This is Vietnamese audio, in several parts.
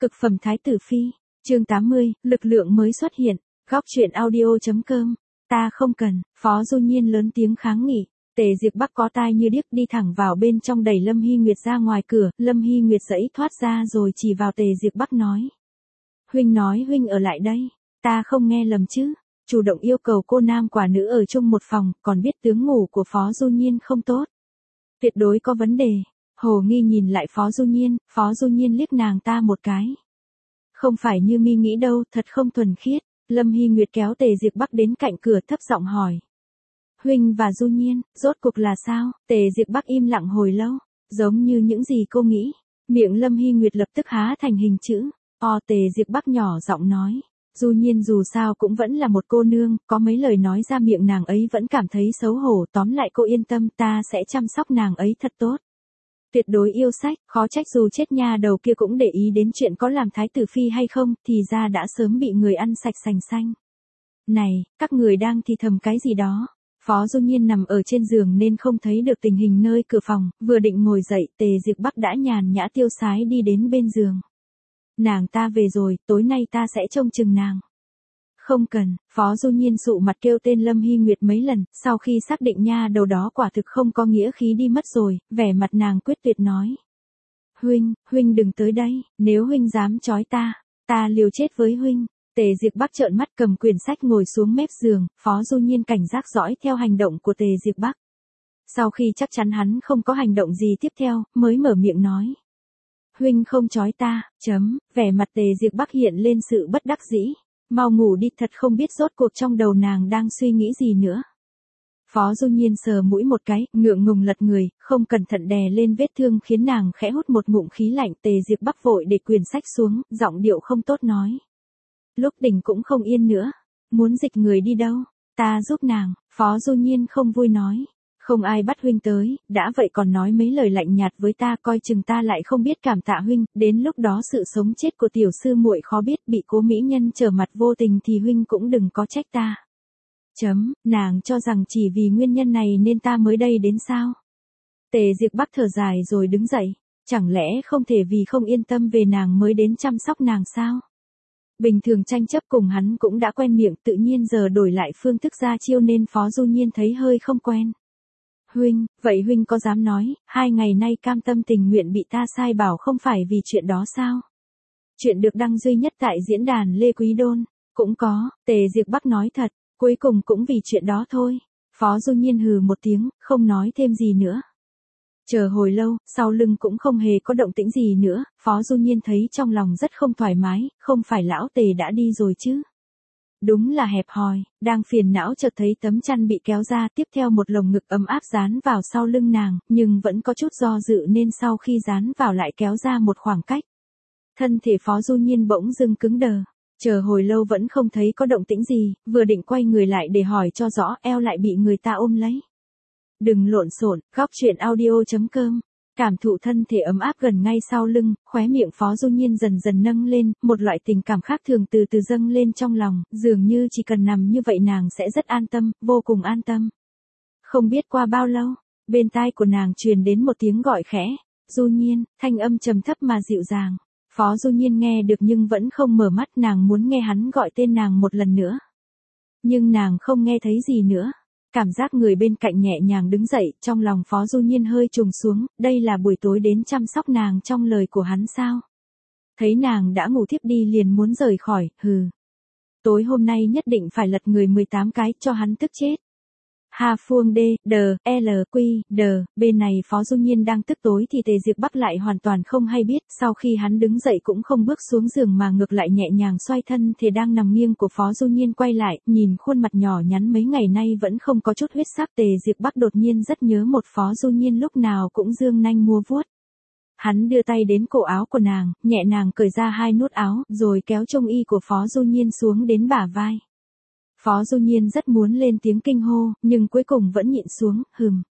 Cực phẩm thái tử phi, chương 80, lực lượng mới xuất hiện, góc truyện audio.com, ta không cần, Phó Du Nhiên lớn tiếng kháng nghị. Tề Diệp Bắc có tai như điếc đi thẳng vào bên trong đẩy Lâm Hy Nguyệt ra ngoài cửa, Lâm Hy Nguyệt giãy thoát ra rồi chỉ vào Tề Diệp Bắc nói. Huynh nói huynh ở lại đây, ta không nghe lầm chứ, chủ động yêu cầu cô nam quả nữ ở chung một phòng, còn biết tướng ngủ của Phó Du Nhiên không tốt. Tuyệt đối có vấn đề. Hồ Nghi nhìn lại Phó Du Nhiên liếc nàng ta một cái. Không phải như mi nghĩ đâu, thật không thuần khiết. Lâm Hy Nguyệt kéo Tề Diệp Bắc đến cạnh cửa thấp giọng hỏi. Huynh và Du Nhiên, rốt cuộc là sao? Tề Diệp Bắc im lặng hồi lâu, giống như những gì cô nghĩ. Miệng Lâm Hy Nguyệt lập tức há thành hình chữ. Tề Diệp Bắc nhỏ giọng nói. Du Nhiên dù sao cũng vẫn là một cô nương, có mấy lời nói ra miệng nàng ấy vẫn cảm thấy xấu hổ, tóm lại cô yên tâm, ta sẽ chăm sóc nàng ấy thật tốt. Tuyệt đối yêu sách, khó trách dù chết nha đầu kia cũng để ý đến chuyện có làm thái tử phi hay không, thì ra đã sớm bị người ăn sạch sành xanh. Này, các người đang thì thầm cái gì đó? Phó Du Nhiên nằm ở trên giường nên không thấy được tình hình nơi cửa phòng, vừa định ngồi dậy, Tề Diệp Bắc đã nhàn nhã tiêu sái đi đến bên giường. Nàng ta về rồi, tối nay ta sẽ trông chừng nàng. Không cần, Phó Du Nhiên sụ mặt kêu tên Lâm Hy Nguyệt mấy lần, sau khi xác định nha đầu đó quả thực không có nghĩa khí đi mất rồi, vẻ mặt nàng quyết tuyệt nói. Huynh đừng tới đây, nếu huynh dám chói ta liều chết với huynh. Tề Diệp Bắc trợn mắt cầm quyển sách ngồi xuống mép giường, Phó Du Nhiên cảnh giác dõi theo hành động của Tề Diệp Bắc. Sau khi chắc chắn hắn không có hành động gì tiếp theo, mới mở miệng nói. Huynh không chói ta, vẻ mặt Tề Diệp Bắc hiện lên sự bất đắc dĩ. Mau ngủ đi, thật không biết rốt cuộc trong đầu nàng đang suy nghĩ gì nữa. Phó Du Nhiên sờ mũi một cái, ngượng ngùng lật người, không cẩn thận đè lên vết thương khiến nàng khẽ hút một ngụm khí lạnh. Tề Diệp Bắc vội để quyển sách xuống, giọng điệu không tốt nói. Lúc tỉnh cũng không yên nữa, muốn dịch người đi đâu, ta giúp nàng. Phó Du Nhiên không vui nói. Không ai bắt huynh tới, đã vậy còn nói mấy lời lạnh nhạt với ta, coi chừng ta lại không biết cảm tạ huynh, đến lúc đó sự sống chết của tiểu sư muội khó biết, bị Cố mỹ nhân trở mặt vô tình thì huynh cũng đừng có trách ta. Nàng cho rằng chỉ vì nguyên nhân này nên ta mới đây đến sao? Tề Diệp Bắc thở dài rồi đứng dậy, chẳng lẽ không thể vì không yên tâm về nàng mới đến chăm sóc nàng sao? Bình thường tranh chấp cùng hắn cũng đã quen miệng, tự nhiên giờ đổi lại phương thức ra chiêu nên Phó Du Nhiên thấy hơi không quen. Vậy huynh có dám nói, 2 ngày nay cam tâm tình nguyện bị ta sai bảo không phải vì chuyện đó sao? Chuyện được đăng duy nhất tại diễn đàn Lê Quý Đôn, cũng có, Tề Diệp Bắc nói thật, cuối cùng cũng vì chuyện đó thôi. Phó Du Nhiên hừ một tiếng, không nói thêm gì nữa. Chờ hồi lâu, sau lưng cũng không hề có động tĩnh gì nữa, Phó Du Nhiên thấy trong lòng rất không thoải mái, không phải lão Tề đã đi rồi chứ? Đúng là hẹp hòi, đang phiền não chợt thấy tấm chăn bị kéo ra, tiếp theo một lồng ngực ấm áp dán vào sau lưng nàng, nhưng vẫn có chút do dự nên sau khi dán vào lại kéo ra một khoảng cách. Thân thể Phó Du Nhiên bỗng dưng cứng đờ, chờ hồi lâu vẫn không thấy có động tĩnh gì, vừa định quay người lại để hỏi cho rõ, eo lại bị người ta ôm lấy. Đừng lộn xộn, góc truyện audio.com. Cảm thụ thân thể ấm áp gần ngay sau lưng, khóe miệng Phó Du Nhiên dần dần nâng lên, một loại tình cảm khác thường từ từ dâng lên trong lòng, dường như chỉ cần nằm như vậy nàng sẽ rất an tâm, vô cùng an tâm. Không biết qua bao lâu, bên tai của nàng truyền đến một tiếng gọi khẽ, Du Nhiên, thanh âm trầm thấp mà dịu dàng. Phó Du Nhiên nghe được nhưng vẫn không mở mắt, nàng muốn nghe hắn gọi tên nàng một lần nữa. Nhưng nàng không nghe thấy gì nữa. Cảm giác người bên cạnh nhẹ nhàng đứng dậy, trong lòng Phó Du Nhiên hơi trùng xuống, đây là buổi tối đến chăm sóc nàng trong lời của hắn sao? Thấy nàng đã ngủ thiếp đi liền muốn rời khỏi, tối hôm nay nhất định phải lật người 18 cái cho hắn tức chết. Hà Phương D, D, L, Q, D, bên này Phó Du Nhiên đang tức tối thì Tề Diệp Bắc lại hoàn toàn không hay biết, sau khi hắn đứng dậy cũng không bước xuống giường mà ngược lại nhẹ nhàng xoay thân thể đang nằm nghiêng của Phó Du Nhiên quay lại, nhìn khuôn mặt nhỏ nhắn mấy ngày nay vẫn không có chút huyết sắc, Tề Diệp Bắc đột nhiên rất nhớ một Phó Du Nhiên lúc nào cũng dương nanh múa vuốt. Hắn đưa tay đến cổ áo của nàng, nhẹ nàng cởi ra 2 nút áo, rồi kéo trung y của Phó Du Nhiên xuống đến bả vai. Phó Du Nhiên rất muốn lên tiếng kinh hô, nhưng cuối cùng vẫn nhịn xuống,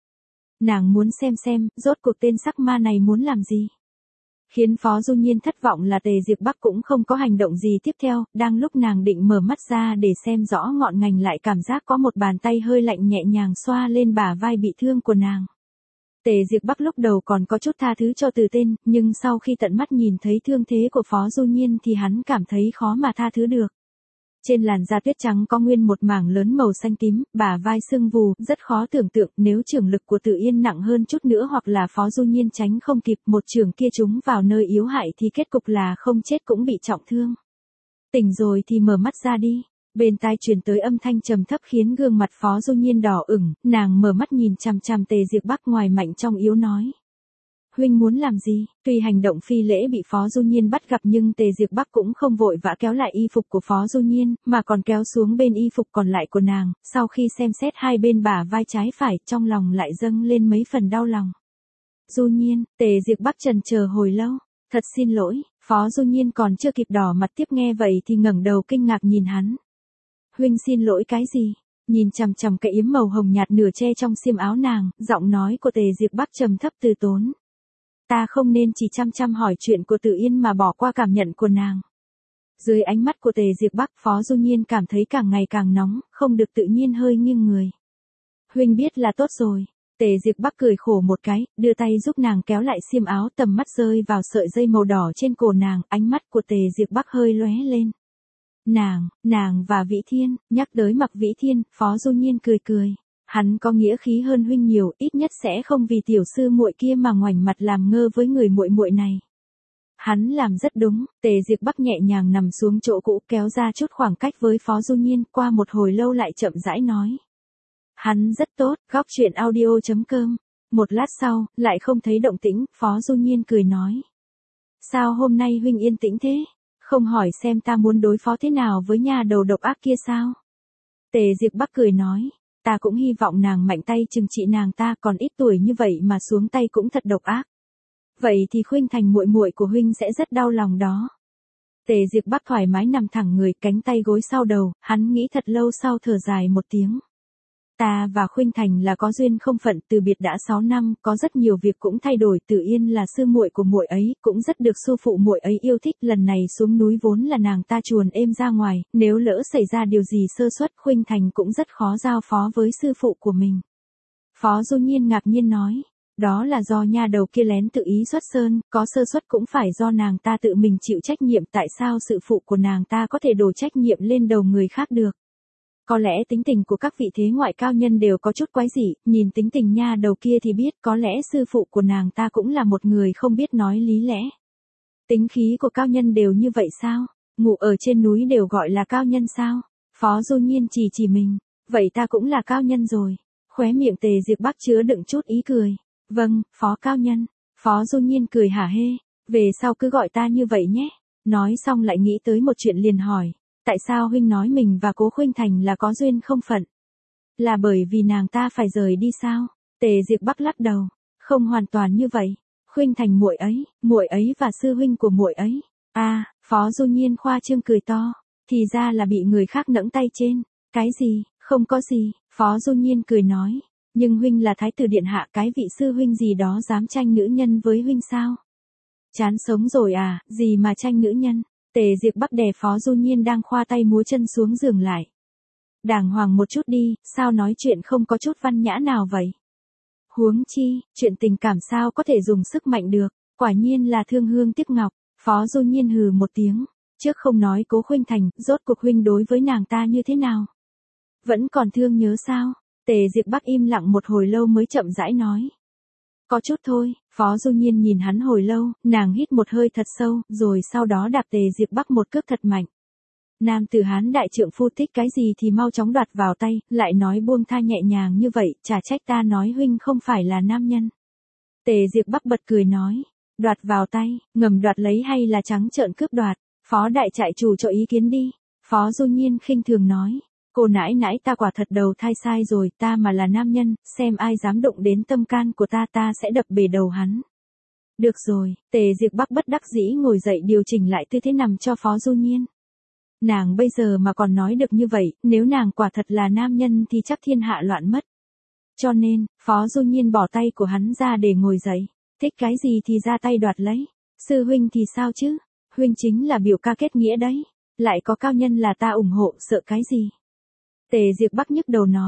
Nàng muốn xem, rốt cuộc tên sắc ma này muốn làm gì. Khiến Phó Du Nhiên thất vọng là Tề Diệp Bắc cũng không có hành động gì tiếp theo, đang lúc nàng định mở mắt ra để xem rõ ngọn ngành lại cảm giác có một bàn tay hơi lạnh nhẹ nhàng xoa lên bả vai bị thương của nàng. Tề Diệp Bắc lúc đầu còn có chút tha thứ cho Từ Tên, nhưng sau khi tận mắt nhìn thấy thương thế của Phó Du Nhiên thì hắn cảm thấy khó mà tha thứ được. Trên làn da tuyết trắng có nguyên một mảng lớn màu xanh tím, bả vai sưng vù, rất khó tưởng tượng nếu chưởng lực của Từ Yên nặng hơn chút nữa hoặc là Phó Du Nhiên tránh không kịp một chưởng kia trúng vào nơi yếu hại thì kết cục là không chết cũng bị trọng thương. Tỉnh rồi thì mở mắt ra đi. Bên tai truyền tới âm thanh trầm thấp khiến gương mặt Phó Du Nhiên đỏ ửng, nàng mở mắt nhìn chằm chằm Tề Diệp Bắc ngoài mạnh trong yếu nói. Huynh muốn làm gì? Tuy hành động phi lễ bị Phó Du Nhiên bắt gặp nhưng Tề Diệp Bắc cũng không vội vã kéo lại y phục của Phó Du Nhiên, mà còn kéo xuống bên y phục còn lại của nàng, sau khi xem xét hai bên bả vai trái phải trong lòng lại dâng lên mấy phần đau lòng. Du Nhiên, Tề Diệp Bắc chần chờ hồi lâu, thật xin lỗi, Phó Du Nhiên còn chưa kịp đỏ mặt tiếp nghe vậy thì ngẩng đầu kinh ngạc nhìn hắn. Huynh xin lỗi cái gì? Nhìn chằm chằm cái yếm màu hồng nhạt nửa che trong xiêm áo nàng, giọng nói của Tề Diệp Bắc trầm thấp từ tốn. Ta không nên chỉ chăm chăm hỏi chuyện của Từ Yên mà bỏ qua cảm nhận của nàng. Dưới ánh mắt của Tề Diệp Bắc, Phó Du Nhiên cảm thấy càng ngày càng nóng, không được tự nhiên hơi nghiêng người. Huynh biết là tốt rồi. Tề Diệp Bắc cười khổ một cái, đưa tay giúp nàng kéo lại xiêm áo, tầm mắt rơi vào sợi dây màu đỏ trên cổ nàng, ánh mắt của Tề Diệp Bắc hơi lóe lên. Nàng và Vĩ Thiên, nhắc tới Mặc Vĩ Thiên, Phó Du Nhiên cười cười. Hắn có nghĩa khí hơn huynh nhiều, ít nhất sẽ không vì tiểu sư muội kia mà ngoảnh mặt làm ngơ với người muội muội này. Hắn làm rất đúng. Tề Diệp Bắc nhẹ nhàng nằm xuống chỗ cũ, kéo ra chút khoảng cách với Phó Du Nhiên, qua một hồi lâu lại chậm rãi nói. Hắn rất tốt. Góc truyện audio.com. Một lát sau, lại không thấy động tĩnh, Phó Du Nhiên cười nói. Sao hôm nay huynh yên tĩnh thế? Không hỏi xem ta muốn đối phó thế nào với nhà đầu độc ác kia sao? Tề Diệp Bắc cười nói. Ta cũng hy vọng nàng mạnh tay trừng trị nàng ta, còn ít tuổi như vậy mà xuống tay cũng thật độc ác. Vậy thì Khuynh Thành muội muội của huynh sẽ rất đau lòng đó. Tề Diệp Bắc thoải mái nằm thẳng người, cánh tay gối sau đầu, hắn nghĩ thật lâu sau thở dài một tiếng. Ta và Khuynh Thành là có duyên không phận, từ biệt đã 6 năm, có rất nhiều việc cũng thay đổi, Tử Yên là sư muội của muội ấy, cũng rất được sư phụ muội ấy yêu thích, lần này xuống núi vốn là nàng ta chuồn êm ra ngoài, nếu lỡ xảy ra điều gì sơ suất, Khuynh Thành cũng rất khó giao phó với sư phụ của mình. Phó Du Nhiên ngạc nhiên nói, đó là do nha đầu kia lén tự ý xuất sơn, có sơ suất cũng phải do nàng ta tự mình chịu trách nhiệm, tại sao sư phụ của nàng ta có thể đổ trách nhiệm lên đầu người khác được. Có lẽ tính tình của các vị thế ngoại cao nhân đều có chút quái dị, nhìn tính tình nha đầu kia thì biết có lẽ sư phụ của nàng ta cũng là một người không biết nói lý lẽ. Tính khí của cao nhân đều như vậy sao? Ngủ ở trên núi đều gọi là cao nhân sao? Phó Du Nhiên chỉ mình, vậy ta cũng là cao nhân rồi. Khóe miệng Tề Diệp Bắc chứa đựng chút ý cười. Vâng, Phó cao nhân. Phó Du Nhiên cười hả hê, về sau cứ gọi ta như vậy nhé. Nói xong lại nghĩ tới một chuyện liền hỏi. Tại sao huynh nói mình và Cố Khuynh Thành là có duyên không phận? Là bởi vì nàng ta phải rời đi sao? Tề Diệp Bắc lắc đầu, không hoàn toàn như vậy. Khuynh Thành muội ấy và sư huynh của muội ấy. Phó Du Nhiên khoa trương cười to, thì ra là bị người khác nẫng tay trên. Cái gì? Không có gì, Phó Du Nhiên cười nói, nhưng huynh là thái tử điện hạ, cái vị sư huynh gì đó dám tranh nữ nhân với huynh sao? Chán sống rồi à, gì mà tranh nữ nhân? Tề Diệp Bắc đè Phó Du Nhiên đang khoa tay múa chân xuống giường lại. Đàng hoàng một chút đi, sao nói chuyện không có chút văn nhã nào vậy? Huống chi, chuyện tình cảm sao có thể dùng sức mạnh được, quả nhiên là thương hương tiếc ngọc. Phó Du Nhiên hừ một tiếng, trước không nói Cố Khuynh Thành, rốt cuộc huynh đối với nàng ta như thế nào? Vẫn còn thương nhớ sao? Tề Diệp Bắc im lặng một hồi lâu mới chậm rãi nói. Có chút thôi. Phó Du Nhiên nhìn hắn hồi lâu, nàng hít một hơi thật sâu, rồi sau đó đạp Tề Diệp Bắc một cước thật mạnh. Nam tử Hán đại trượng phu thích cái gì thì mau chóng đoạt vào tay, lại nói buông tha nhẹ nhàng như vậy, chả trách ta nói huynh không phải là nam nhân. Tề Diệp Bắc bật cười nói, đoạt vào tay, ngầm đoạt lấy hay là trắng trợn cướp đoạt? Phó đại trại chủ cho ý kiến đi. Phó Du Nhiên khinh thường nói. Cô nãi nãi, ta quả thật đầu thai sai rồi, ta mà là nam nhân, xem ai dám đụng đến tâm can của ta, ta sẽ đập bể đầu hắn. Được rồi. Tề Diệp Bắc bất đắc dĩ ngồi dậy điều chỉnh lại tư thế nằm cho Phó Du Nhiên. Nàng bây giờ mà còn nói được như vậy, nếu nàng quả thật là nam nhân thì chắc thiên hạ loạn mất. Cho nên, Phó Du Nhiên bỏ tay của hắn ra để ngồi dậy. Thích cái gì thì ra tay đoạt lấy. Sư huynh thì sao chứ? Huynh chính là biểu ca kết nghĩa đấy. Lại có cao nhân là ta ủng hộ, sợ cái gì? Tề Diệp Bắc nhức đầu nói.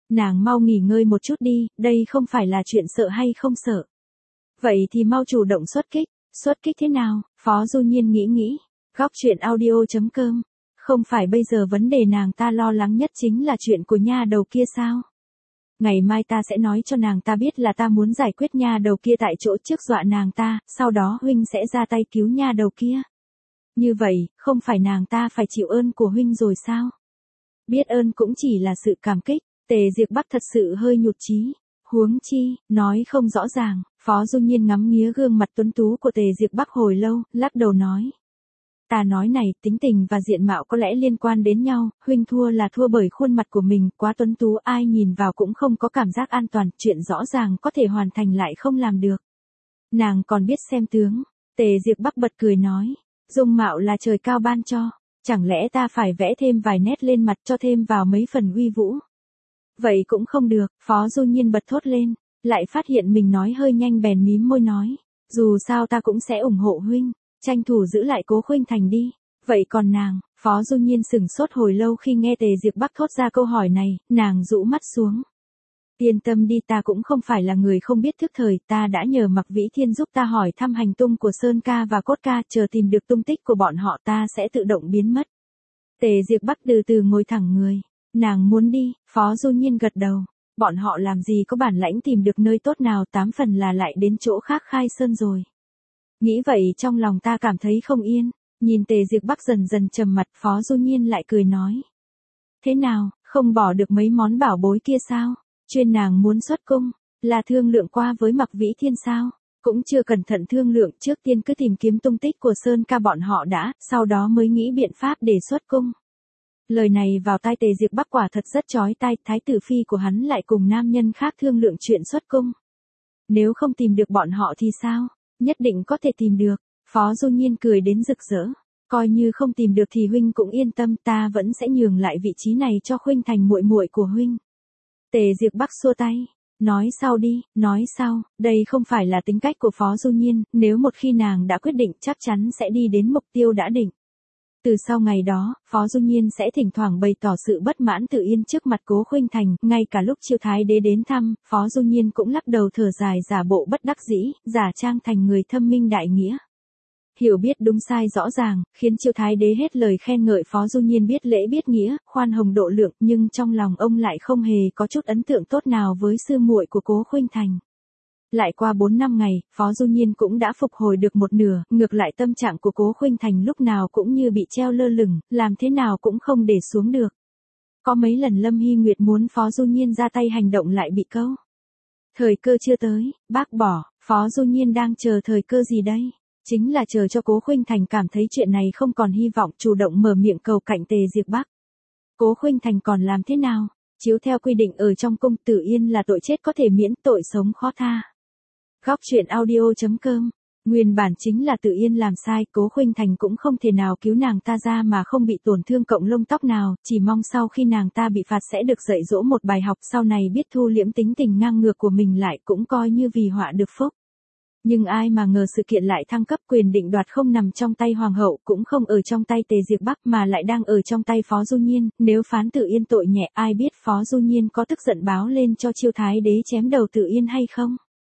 Nàng mau nghỉ ngơi một chút đi, đây không phải là chuyện sợ hay không sợ. Vậy thì mau chủ động xuất kích thế nào, Phó Du Nhiên nghĩ. Góc chuyện audio.com. Không phải bây giờ vấn đề nàng ta lo lắng nhất chính là chuyện của nha đầu kia sao? Ngày mai ta sẽ nói cho nàng ta biết là ta muốn giải quyết nha đầu kia tại chỗ trước dọa nàng ta, sau đó huynh sẽ ra tay cứu nha đầu kia. Như vậy, không phải nàng ta phải chịu ơn của huynh rồi sao? Biết ơn cũng chỉ là sự cảm kích, Tề Diệp Bắc thật sự hơi nhụt chí. Huống chi, nói không rõ ràng, Phó Du Nhiên ngắm nghía gương mặt tuấn tú của Tề Diệp Bắc hồi lâu, lắc đầu nói. Ta nói này, tính tình và diện mạo có lẽ liên quan đến nhau, huynh thua là thua bởi khuôn mặt của mình, quá tuấn tú ai nhìn vào cũng không có cảm giác an toàn, chuyện rõ ràng có thể hoàn thành lại không làm được. Nàng còn biết xem tướng, Tề Diệp Bắc bật cười nói, dung mạo là trời cao ban cho, chẳng lẽ ta phải vẽ thêm vài nét lên mặt cho thêm vào mấy phần uy vũ. Vậy cũng không được, Phó Du Nhiên bật thốt lên, lại phát hiện mình nói hơi nhanh bèn mím môi nói, dù sao ta cũng sẽ ủng hộ huynh. Tranh thủ giữ lại Cố Khuynh Thành đi. Vậy còn nàng, Phó Du Nhiên sửng sốt hồi lâu khi nghe Tề Diệp Bắc thốt ra câu hỏi này, nàng rũ mắt xuống. Yên tâm đi, ta cũng không phải là người không biết thức thời, ta đã nhờ Mặc Vĩ Thiên giúp ta hỏi thăm hành tung của Sơn ca và Cốt ca, chờ tìm được tung tích của bọn họ ta sẽ tự động biến mất. Tề Diệp Bắc từ từ ngồi thẳng người. Nàng muốn đi, Phó Du Nhiên gật đầu. Bọn họ làm gì có bản lãnh tìm được nơi tốt nào, 8 phần là lại đến chỗ khác khai sơn rồi. Nghĩ vậy trong lòng ta cảm thấy không yên, nhìn Tề Diệp Bắc dần dần trầm mặt, Phó Du Nhiên lại cười nói. Thế nào, không bỏ được mấy món bảo bối kia sao? Chuyên nàng muốn xuất cung, là thương lượng qua với Mặc Vĩ Thiên sao? Cũng chưa cẩn thận thương lượng, trước tiên cứ tìm kiếm tung tích của Sơn ca bọn họ đã, sau đó mới nghĩ biện pháp để xuất cung. Lời này vào tai Tề Diệp Bắc quả thật rất chói tai, thái tử phi của hắn lại cùng nam nhân khác thương lượng chuyện xuất cung. Nếu không tìm được bọn họ thì sao? Nhất định có thể tìm được. Phó Du Nhiên cười đến rực rỡ. Coi như không tìm được thì huynh cũng yên tâm, ta vẫn sẽ nhường lại vị trí này cho Khuynh Thành muội muội của huynh. Tề Diệp Bắc xua tay. Nói sau đi, nói sau, đây không phải là tính cách của Phó Du Nhiên, nếu một khi nàng đã quyết định chắc chắn sẽ đi đến mục tiêu đã định. Từ sau ngày đó, Phó Du Nhiên sẽ thỉnh thoảng bày tỏ sự bất mãn tự yên trước mặt Cố Khuynh Thành, ngay cả lúc Chiêu Thái Đế đến thăm, Phó Du Nhiên cũng lắc đầu thở dài giả bộ bất đắc dĩ, giả trang thành người thâm minh đại nghĩa. Hiểu biết đúng sai rõ ràng, khiến Chiêu Thái Đế hết lời khen ngợi Phó Du Nhiên biết lễ biết nghĩa, khoan hồng độ lượng, nhưng trong lòng ông lại không hề có chút ấn tượng tốt nào với sư muội của Cố Khuynh Thành. Lại qua 4 năm ngày, Phó Du Nhiên cũng đã phục hồi được một nửa, ngược lại tâm trạng của Cố Khuynh Thành lúc nào cũng như bị treo lơ lửng, làm thế nào cũng không để xuống được. Có mấy lần Lâm Hy Nguyệt muốn Phó Du Nhiên ra tay hành động lại bị câu. Thời cơ chưa tới, bác bỏ, Phó Du Nhiên đang chờ thời cơ gì đây? Chính là chờ cho Cố Khuynh Thành cảm thấy chuyện này không còn hy vọng, chủ động mở miệng cầu cạnh Tề Diệp Bắc. Cố Khuynh Thành còn làm thế nào? Chiếu theo quy định ở trong cung, Tử Yên là tội chết có thể miễn, tội sống khó tha. Góc chuyện audio.com. Nguyên bản chính là Tử Yên làm sai, Cố Khuynh Thành cũng không thể nào cứu nàng ta ra mà không bị tổn thương cộng lông tóc nào, chỉ mong sau khi nàng ta bị phạt sẽ được dạy dỗ một bài học, sau này biết thu liễm tính tình ngang ngược của mình lại, cũng coi như vì họa được phúc. Nhưng ai mà ngờ sự kiện lại thăng cấp, quyền định đoạt không nằm trong tay hoàng hậu, cũng không ở trong tay Tề Diệp Bắc mà lại đang ở trong tay Phó Du Nhiên, nếu phán Tử Yên tội nhẹ, ai biết Phó Du Nhiên có tức giận báo lên cho Chiêu Thái Đế chém đầu Tử Yên hay không?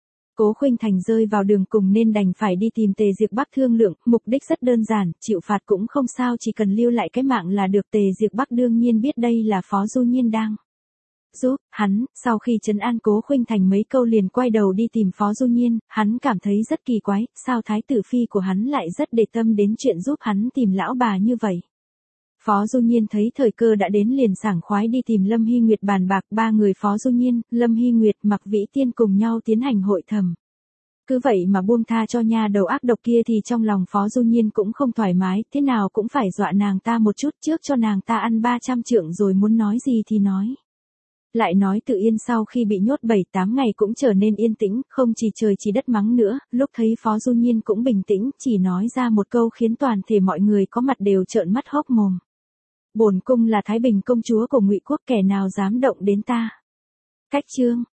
Cố Khuynh Thành rơi vào đường cùng nên đành phải đi tìm Tề Diệp Bắc thương lượng, mục đích rất đơn giản, chịu phạt cũng không sao, chỉ cần lưu lại cái mạng là được. Tề Diệp Bắc đương nhiên biết đây là Phó Du Nhiên đang giúp hắn, sau khi trấn an Cố Khuynh Thành mấy câu liền quay đầu đi tìm Phó Du Nhiên, hắn cảm thấy rất kỳ quái, sao thái tử phi của hắn lại rất để tâm đến chuyện giúp hắn tìm lão bà như vậy. Phó Du Nhiên thấy thời cơ đã đến liền sảng khoái đi tìm Lâm Hy Nguyệt bàn bạc, ba người Phó Du Nhiên, Lâm Hy Nguyệt, Mặc Vĩ Tiên cùng nhau tiến hành hội thẩm. Cứ vậy mà buông tha cho nha đầu ác độc kia thì trong lòng Phó Du Nhiên cũng không thoải mái, thế nào cũng phải dọa nàng ta một chút trước cho nàng ta ăn 300 trượng rồi muốn nói gì thì nói. Lại nói Tử Yên sau khi bị nhốt 7-8 ngày cũng trở nên yên tĩnh, không chỉ trời chỉ đất mắng nữa, lúc thấy Phó Du Nhiên cũng bình tĩnh, chỉ nói ra một câu khiến toàn thể mọi người có mặt đều trợn mắt hốc mồm. Bổn cung là Thái Bình công chúa của Ngụy quốc, kẻ nào dám động đến ta? Cách chương